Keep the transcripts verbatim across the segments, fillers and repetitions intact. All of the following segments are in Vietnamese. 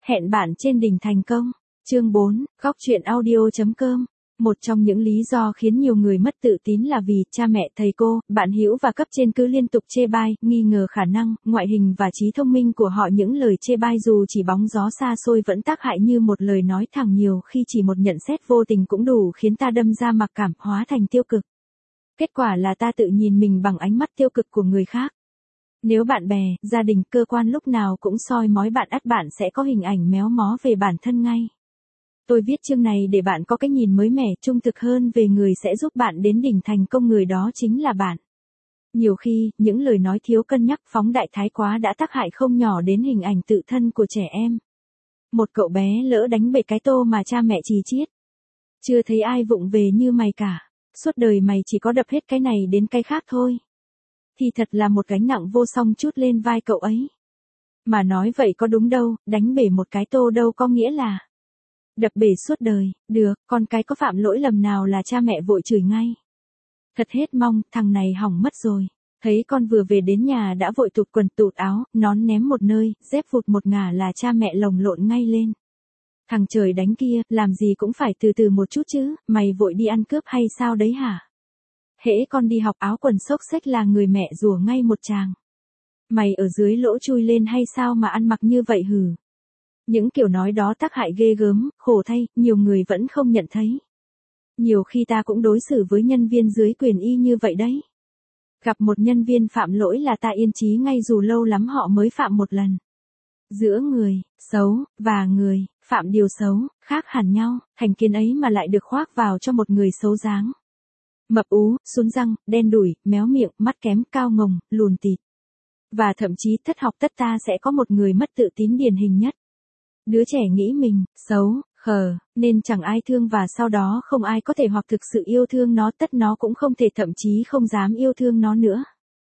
Hẹn bạn trên đỉnh thành công. Chương bốn, góc truyện audio chấm com. Một trong những lý do khiến nhiều người mất tự tín là vì cha mẹ, thầy cô, bạn hữu và cấp trên cứ liên tục chê bai, nghi ngờ khả năng, ngoại hình và trí thông minh của họ. Những lời chê bai dù chỉ bóng gió xa xôi vẫn tác hại như một lời nói thẳng, nhiều khi chỉ một nhận xét vô tình cũng đủ khiến ta đâm ra mặc cảm, hóa thành tiêu cực. Kết quả là ta tự nhìn mình bằng ánh mắt tiêu cực của người khác. Nếu bạn bè, gia đình, cơ quan lúc nào cũng soi mói bạn, ắt bạn sẽ có hình ảnh méo mó về bản thân ngay. Tôi viết chương này để bạn có cái nhìn mới mẻ, trung thực hơn về người sẽ giúp bạn đến đỉnh thành công, người đó chính là bạn. Nhiều khi, những lời nói thiếu cân nhắc, phóng đại thái quá đã tác hại không nhỏ đến hình ảnh tự thân của trẻ em. Một cậu bé lỡ đánh bể cái tô mà cha mẹ chì chiết. Chưa thấy ai vụng về như mày cả. Suốt đời mày chỉ có đập hết cái này đến cái khác thôi. Thì thật là một gánh nặng vô song trút lên vai cậu ấy. Mà nói vậy có đúng đâu, đánh bể một cái tô đâu có nghĩa là đập bể suốt đời. Được, con cái có phạm lỗi lầm nào là cha mẹ vội chửi ngay. Thật hết mong, thằng này hỏng mất rồi. Thấy con vừa về đến nhà đã vội tụt quần tụt áo, nón ném một nơi, dép vụt một ngả là cha mẹ lồng lộn ngay lên. Thằng trời đánh kia, làm gì cũng phải từ từ một chút chứ, mày vội đi ăn cướp hay sao đấy hả? Hễ con đi học áo quần xốc xếch là người mẹ rủa ngay một tràng. Mày ở dưới lỗ chui lên hay sao mà ăn mặc như vậy hử? Những kiểu nói đó tác hại ghê gớm, khổ thay, nhiều người vẫn không nhận thấy. Nhiều khi ta cũng đối xử với nhân viên dưới quyền y như vậy đấy. Gặp một nhân viên phạm lỗi là ta yên chí ngay dù lâu lắm họ mới phạm một lần. Giữa người xấu và người phạm điều xấu khác hẳn nhau, thành kiến ấy mà lại được khoác vào cho một người xấu dáng. Mập ú, sún răng, đen đủi, méo miệng, mắt kém, cao ngồng, lùn tịt. Và thậm chí thất học tất ta sẽ có một người mất tự tín điển hình nhất. Đứa trẻ nghĩ mình xấu, khờ, nên chẳng ai thương và sau đó không ai có thể hoặc thực sự yêu thương nó, tất nó cũng không thể, thậm chí không dám yêu thương nó nữa.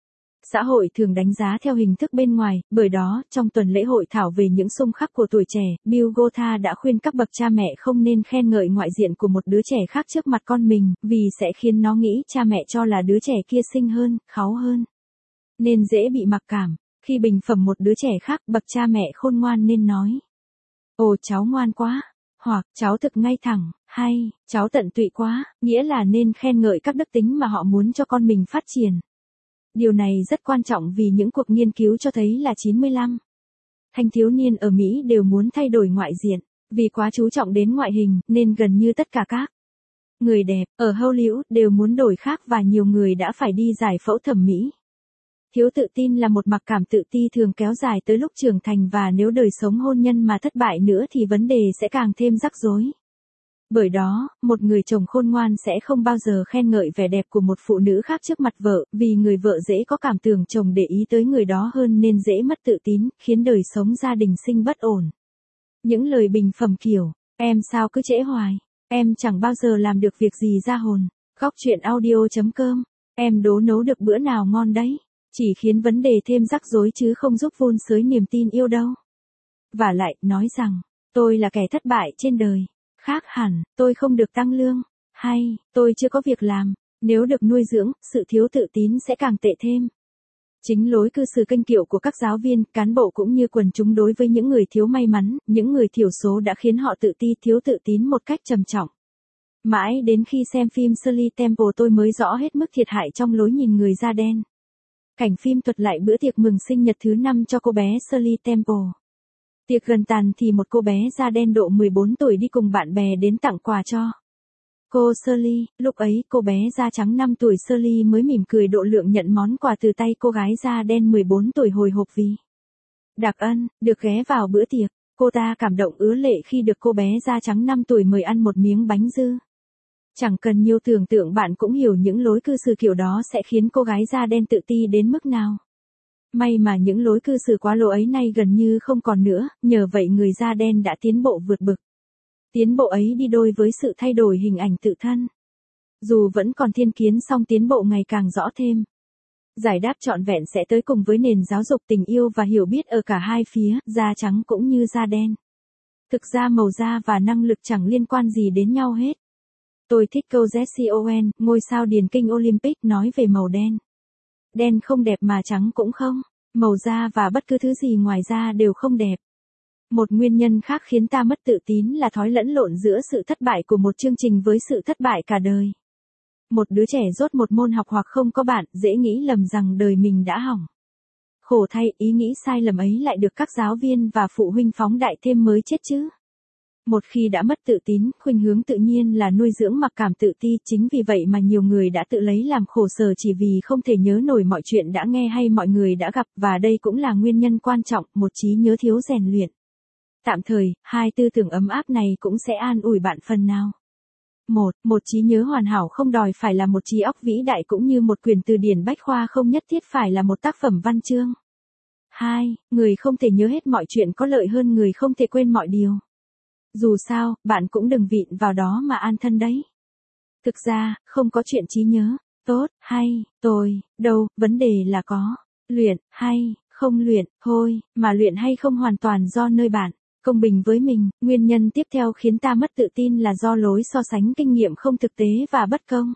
Xã hội thường đánh giá theo hình thức bên ngoài, bởi đó, trong tuần lễ hội thảo về những xung khắc của tuổi trẻ, Bill Gates đã khuyên các bậc cha mẹ không nên khen ngợi ngoại diện của một đứa trẻ khác trước mặt con mình, vì sẽ khiến nó nghĩ cha mẹ cho là đứa trẻ kia xinh hơn, kháu hơn. Nên dễ bị mặc cảm. Khi bình phẩm một đứa trẻ khác, bậc cha mẹ khôn ngoan nên nói: ồ cháu ngoan quá, hoặc cháu thực ngay thẳng, hay cháu tận tụy quá, nghĩa là nên khen ngợi các đức tính mà họ muốn cho con mình phát triển. Điều này rất quan trọng vì những cuộc nghiên cứu cho thấy là chín mươi lăm thanh thiếu niên ở Mỹ đều muốn thay đổi ngoại diện. Vì quá chú trọng đến ngoại hình, nên gần như tất cả các người đẹp ở Hollywood đều muốn đổi khác và nhiều người đã phải đi giải phẫu thẩm mỹ. Thiếu tự tin là một mặc cảm tự ti thường kéo dài tới lúc trưởng thành, và nếu đời sống hôn nhân mà thất bại nữa thì vấn đề sẽ càng thêm rắc rối. Bởi đó, một người chồng khôn ngoan sẽ không bao giờ khen ngợi vẻ đẹp của một phụ nữ khác trước mặt vợ, vì người vợ dễ có cảm tưởng chồng để ý tới người đó hơn nên dễ mất tự tín, khiến đời sống gia đình sinh bất ổn. Những lời bình phẩm kiểu, em sao cứ trễ hoài, em chẳng bao giờ làm được việc gì ra hồn, góc truyện audio chấm com, em đố nấu được bữa nào ngon đấy, chỉ khiến vấn đề thêm rắc rối chứ không giúp vun sới niềm tin yêu đâu. Và lại, nói rằng, tôi là kẻ thất bại trên đời. Khác hẳn, tôi không được tăng lương, hay, tôi chưa có việc làm, nếu được nuôi dưỡng, sự thiếu tự tín sẽ càng tệ thêm. Chính lối cư xử kênh kiệu của các giáo viên, cán bộ cũng như quần chúng đối với những người thiếu may mắn, những người thiểu số đã khiến họ tự ti, thiếu tự tín một cách trầm trọng. Mãi đến khi xem phim Shirley Temple tôi mới rõ hết mức thiệt hại trong lối nhìn người da đen. Cảnh phim thuật lại bữa tiệc mừng sinh nhật thứ năm cho cô bé Shirley Temple. Tiệc gần tàn thì một cô bé da đen độ mười bốn tuổi đi cùng bạn bè đến tặng quà cho cô Shirley. Lúc ấy cô bé da trắng năm tuổi Shirley mới mỉm cười độ lượng nhận món quà từ tay cô gái da đen mười bốn tuổi, hồi hộp vì đặc ân được ghé vào bữa tiệc. Cô ta cảm động ứa lệ khi được cô bé da trắng năm tuổi mời ăn một miếng bánh dư. Chẳng cần nhiều tưởng tượng bạn cũng hiểu những lối cư xử kiểu đó sẽ khiến cô gái da đen tự ti đến mức nào. May mà những lối cư xử quá lố ấy nay gần như không còn nữa, nhờ vậy người da đen đã tiến bộ vượt bậc. Tiến bộ ấy đi đôi với sự thay đổi hình ảnh tự thân. Dù vẫn còn thiên kiến song tiến bộ ngày càng rõ thêm. Giải đáp trọn vẹn sẽ tới cùng với nền giáo dục tình yêu và hiểu biết ở cả hai phía, da trắng cũng như da đen. Thực ra màu da và năng lực chẳng liên quan gì đến nhau hết. Tôi thích câu Jessie Owen, ngôi sao điền kinh Olympic, nói về màu đen. Đen không đẹp mà trắng cũng không. Màu da và bất cứ thứ gì ngoài da đều không đẹp. Một nguyên nhân khác khiến ta mất tự tín là thói lẫn lộn giữa sự thất bại của một chương trình với sự thất bại cả đời. Một đứa trẻ dốt một môn học hoặc không có bạn, dễ nghĩ lầm rằng đời mình đã hỏng. Khổ thay, ý nghĩ sai lầm ấy lại được các giáo viên và phụ huynh phóng đại thêm mới chết chứ. Một khi đã mất tự tín, khuynh hướng tự nhiên là nuôi dưỡng mặc cảm tự ti, chính vì vậy mà nhiều người đã tự lấy làm khổ sở chỉ vì không thể nhớ nổi mọi chuyện đã nghe hay mọi người đã gặp, và đây cũng là nguyên nhân quan trọng, một trí nhớ thiếu rèn luyện. Tạm thời, hai tư tưởng ấm áp này cũng sẽ an ủi bạn phần nào. Một, một trí nhớ hoàn hảo không đòi phải là một trí óc vĩ đại cũng như một quyển từ điển bách khoa không nhất thiết phải là một tác phẩm văn chương. Hai, người không thể nhớ hết mọi chuyện có lợi hơn người không thể quên mọi điều. Dù sao, bạn cũng đừng vịn vào đó mà an thân đấy. Thực ra, không có chuyện trí nhớ, tốt, hay, tồi, đâu, vấn đề là có, luyện, hay, không luyện, thôi, mà luyện hay không hoàn toàn do nơi bạn. Công bình với mình, nguyên nhân tiếp theo khiến ta mất tự tin là do lối so sánh kinh nghiệm không thực tế và bất công.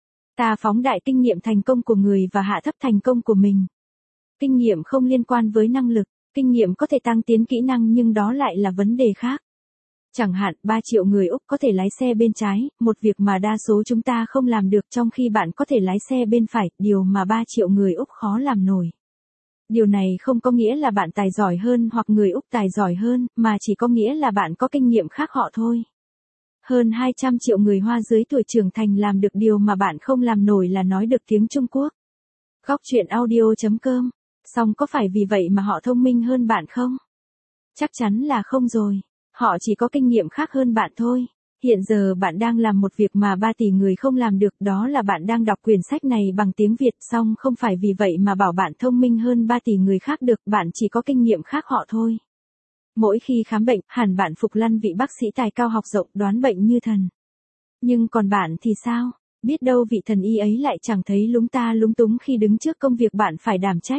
Ta phóng đại kinh nghiệm thành công của người và hạ thấp thành công của mình. Kinh nghiệm không liên quan với năng lực, kinh nghiệm có thể tăng tiến kỹ năng nhưng đó lại là vấn đề khác. Chẳng hạn, ba triệu người Úc có thể lái xe bên trái, một việc mà đa số chúng ta không làm được trong khi bạn có thể lái xe bên phải, điều mà ba triệu người Úc khó làm nổi. Điều này không có nghĩa là bạn tài giỏi hơn hoặc người Úc tài giỏi hơn, mà chỉ có nghĩa là bạn có kinh nghiệm khác họ thôi. Hơn hai trăm triệu người Hoa dưới tuổi trưởng thành làm được điều mà bạn không làm nổi là nói được tiếng Trung Quốc. Góc chuyện audio chấm com. Song có phải vì vậy mà họ thông minh hơn bạn không? Chắc chắn là không rồi. Họ chỉ có kinh nghiệm khác hơn bạn thôi. Hiện giờ bạn đang làm một việc mà ba tỷ người không làm được, đó là bạn đang đọc quyển sách này bằng tiếng Việt, song không phải vì vậy mà bảo bạn thông minh hơn ba tỷ người khác được, bạn chỉ có kinh nghiệm khác họ thôi. Mỗi khi khám bệnh, hẳn bạn phục lăn vị bác sĩ tài cao học rộng đoán bệnh như thần. Nhưng còn bạn thì sao? Biết đâu vị thần y ấy lại chẳng thấy lúng ta lúng túng khi đứng trước công việc bạn phải đảm trách.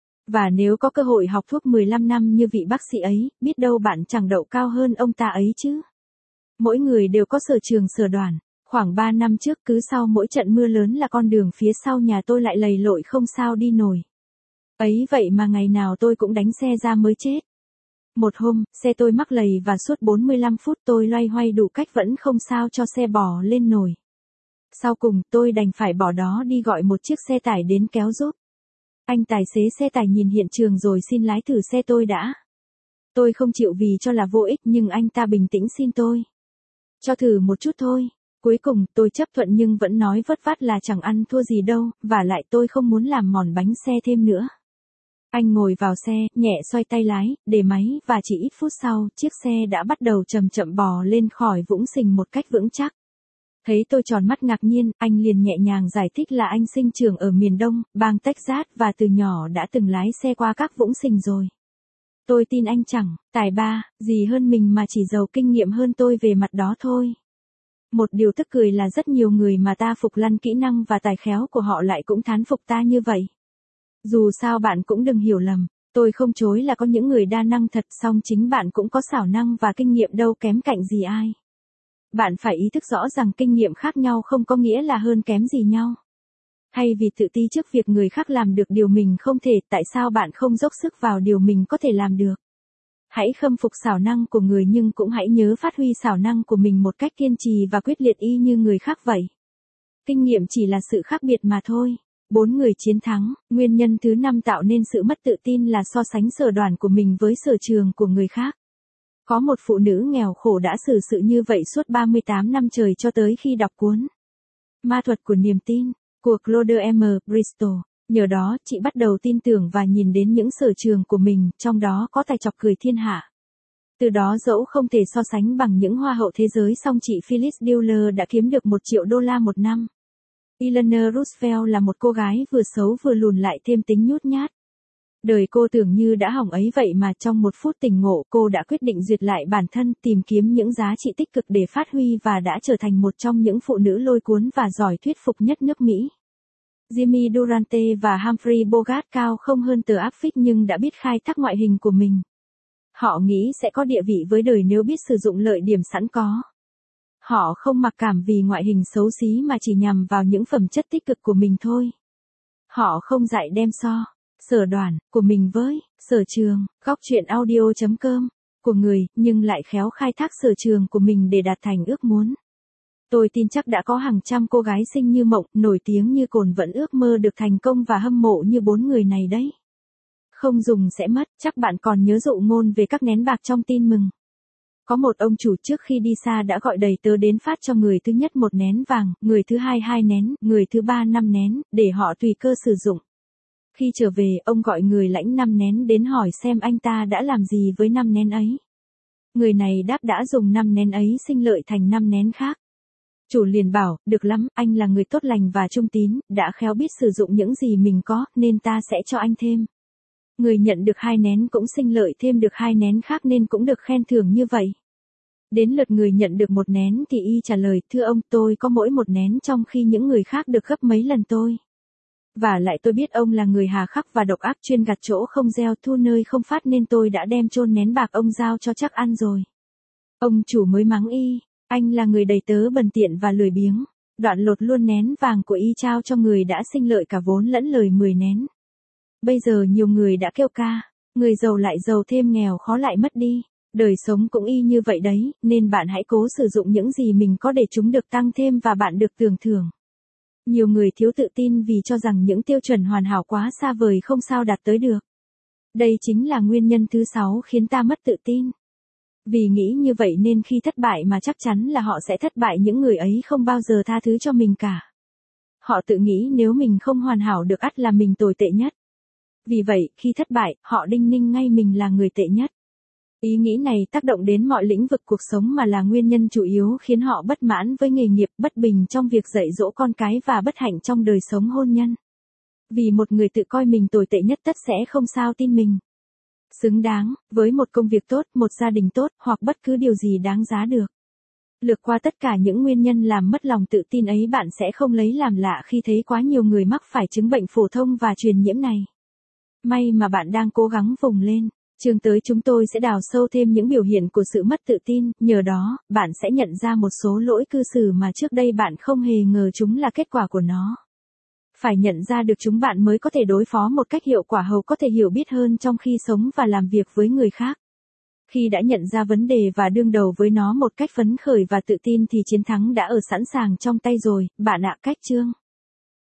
Và nếu có cơ hội học thuốc mười lăm năm như vị bác sĩ ấy, biết đâu bạn chẳng đậu cao hơn ông ta ấy chứ. Mỗi người đều có sở trường sở đoàn. Khoảng ba năm trước cứ sau mỗi trận mưa lớn là con đường phía sau nhà tôi lại lầy lội không sao đi nổi. Ấy vậy mà ngày nào tôi cũng đánh xe ra mới chết. Một hôm, xe tôi mắc lầy và suốt bốn mươi lăm phút tôi loay hoay đủ cách vẫn không sao cho xe bò lên nổi. Sau cùng, tôi đành phải bỏ đó đi gọi một chiếc xe tải đến kéo giúp. Anh tài xế xe tải nhìn hiện trường rồi xin lái thử xe tôi đã. Tôi không chịu vì cho là vô ích nhưng anh ta bình tĩnh xin tôi cho thử một chút thôi. Cuối cùng, tôi chấp thuận nhưng vẫn nói vất vát là chẳng ăn thua gì đâu, và lại tôi không muốn làm mòn bánh xe thêm nữa. Anh ngồi vào xe, nhẹ xoay tay lái, để máy, và chỉ ít phút sau, chiếc xe đã bắt đầu chậm chậm bò lên khỏi vũng sình một cách vững chắc. Thấy tôi tròn mắt ngạc nhiên, anh liền nhẹ nhàng giải thích là anh sinh trưởng ở miền Đông, bang Texas và từ nhỏ đã từng lái xe qua các vũng sình rồi. Tôi tin anh chẳng tài ba gì hơn mình mà chỉ giàu kinh nghiệm hơn tôi về mặt đó thôi. Một điều tức cười là rất nhiều người mà ta phục lăn kỹ năng và tài khéo của họ lại cũng thán phục ta như vậy. Dù sao bạn cũng đừng hiểu lầm, tôi không chối là có những người đa năng thật, song chính bạn cũng có xảo năng và kinh nghiệm đâu kém cạnh gì ai. Bạn phải ý thức rõ rằng kinh nghiệm khác nhau không có nghĩa là hơn kém gì nhau. Thay vì tự ti trước việc người khác làm được điều mình không thể, tại sao bạn không dốc sức vào điều mình có thể làm được? Hãy khâm phục xảo năng của người nhưng cũng hãy nhớ phát huy xảo năng của mình một cách kiên trì và quyết liệt y như người khác vậy. Kinh nghiệm chỉ là sự khác biệt mà thôi. Bốn người chiến thắng, nguyên nhân thứ năm tạo nên sự mất tự tin là so sánh sở đoàn của mình với sở trường của người khác. Có một phụ nữ nghèo khổ đã xử sự như vậy suốt ba mươi tám năm trời cho tới khi đọc cuốn Ma thuật của niềm tin của Claude M. Bristol. Nhờ đó, chị bắt đầu tin tưởng và nhìn đến những sở trường của mình, trong đó có tài chọc cười thiên hạ. Từ đó dẫu không thể so sánh bằng những hoa hậu thế giới song chị Phyllis Diller đã kiếm được một triệu đô la một năm. Eleanor Roosevelt là một cô gái vừa xấu vừa lùn lại thêm tính nhút nhát. Đời cô tưởng như đã hỏng ấy vậy mà trong một phút tỉnh ngộ cô đã quyết định duyệt lại bản thân, tìm kiếm những giá trị tích cực để phát huy và đã trở thành một trong những phụ nữ lôi cuốn và giỏi thuyết phục nhất nước Mỹ. Jimmy Durante và Humphrey Bogart cao không hơn tờ áp phích nhưng đã biết khai thác ngoại hình của mình. Họ nghĩ sẽ có địa vị với đời nếu biết sử dụng lợi điểm sẵn có. Họ không mặc cảm vì ngoại hình xấu xí mà chỉ nhằm vào những phẩm chất tích cực của mình thôi. Họ không dại đem so, sở đoàn của mình với sở trường. Góc chuyện audio chấm com của người, nhưng lại khéo khai thác sở trường của mình để đạt thành ước muốn. Tôi tin chắc đã có hàng trăm cô gái xinh như mộng, nổi tiếng như cồn vẫn ước mơ được thành công và hâm mộ như bốn người này đấy. Không dùng sẽ mất, chắc bạn còn nhớ dụ ngôn về các nén bạc trong tin mừng. Có một ông chủ trước khi đi xa đã gọi đầy tớ đến phát cho người thứ nhất một nén vàng, người thứ hai hai nén, người thứ ba năm nén, để họ tùy cơ sử dụng. Khi trở về, ông gọi người lãnh năm nén đến hỏi xem anh ta đã làm gì với năm nén ấy. Người này đáp đã dùng năm nén ấy sinh lợi thành năm nén khác. Chủ liền bảo, được lắm, anh là người tốt lành và trung tín, đã khéo biết sử dụng những gì mình có, nên ta sẽ cho anh thêm. Người nhận được hai nén cũng sinh lợi thêm được hai nén khác nên cũng được khen thưởng như vậy. Đến lượt người nhận được một nén thì y trả lời, thưa ông, tôi có mỗi một nén trong khi những người khác được gấp mấy lần tôi. Và lại tôi biết ông là người hà khắc và độc ác chuyên gặt chỗ không gieo thu nơi không phát nên tôi đã đem chôn nén bạc ông giao cho chắc ăn rồi. Ông chủ mới mắng y, anh là người đầy tớ bần tiện và lười biếng. Đoạn lột luôn nén vàng của y trao cho người đã sinh lợi cả vốn lẫn lời mười nén. Bây giờ nhiều người đã kêu ca, người giàu lại giàu thêm nghèo khó lại mất đi. Đời sống cũng y như vậy đấy, nên bạn hãy cố sử dụng những gì mình có để chúng được tăng thêm và bạn được tưởng thưởng. Nhiều người thiếu tự tin vì cho rằng những tiêu chuẩn hoàn hảo quá xa vời không sao đạt tới được. Đây chính là nguyên nhân thứ sáu khiến ta mất tự tin. Vì nghĩ như vậy nên khi thất bại mà chắc chắn là họ sẽ thất bại, những người ấy không bao giờ tha thứ cho mình cả. Họ tự nghĩ nếu mình không hoàn hảo được ắt là mình tồi tệ nhất. Vì vậy, khi thất bại, họ đinh ninh ngay mình là người tệ nhất. Ý nghĩ này tác động đến mọi lĩnh vực cuộc sống mà là nguyên nhân chủ yếu khiến họ bất mãn với nghề nghiệp, bất bình trong việc dạy dỗ con cái và bất hạnh trong đời sống hôn nhân. Vì một người tự coi mình tồi tệ nhất tất sẽ không sao tin mình xứng đáng với một công việc tốt, một gia đình tốt hoặc bất cứ điều gì đáng giá được. Lược qua tất cả những nguyên nhân làm mất lòng tự tin ấy, bạn sẽ không lấy làm lạ khi thấy quá nhiều người mắc phải chứng bệnh phổ thông và truyền nhiễm này. May mà bạn đang cố gắng vùng lên. Chương tới chúng tôi sẽ đào sâu thêm những biểu hiện của sự mất tự tin, nhờ đó, bạn sẽ nhận ra một số lỗi cư xử mà trước đây bạn không hề ngờ chúng là kết quả của nó. Phải nhận ra được chúng bạn mới có thể đối phó một cách hiệu quả, hầu có thể hiểu biết hơn trong khi sống và làm việc với người khác. Khi đã nhận ra vấn đề và đương đầu với nó một cách phấn khởi và tự tin thì chiến thắng đã ở sẵn sàng trong tay rồi, bạn ạ. Cách chương